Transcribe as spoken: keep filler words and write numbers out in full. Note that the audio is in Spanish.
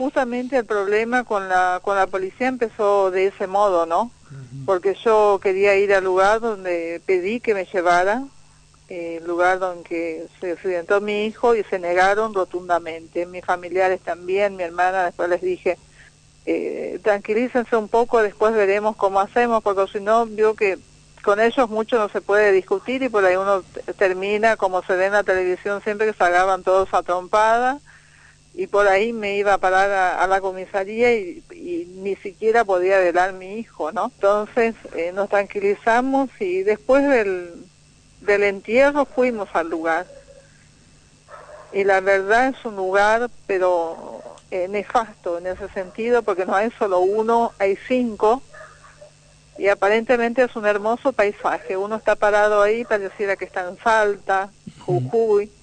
justamente el problema con la con la policía empezó de ese modo, ¿no? Uh-huh. Porque yo quería ir al lugar donde pedí que me llevara, eh, el lugar donde se accidentó mi hijo, y se negaron rotundamente. Mis familiares también, mi hermana, después les dije, eh, tranquilícense un poco, después veremos cómo hacemos, porque si no, veo que con ellos mucho no se puede discutir, y por ahí uno termina, como se ve en la televisión siempre, que se agarran todos a trompada, y por ahí me iba a parar a, a la comisaría y, y ni siquiera podía velar mi hijo, ¿no? Entonces eh, nos tranquilizamos, y después del, del entierro fuimos al lugar. Y la verdad es un lugar, pero eh, nefasto en ese sentido, porque no hay solo uno, hay cinco, y aparentemente es un hermoso paisaje. Uno está parado ahí, pareciera que está en Salta, Jujuy,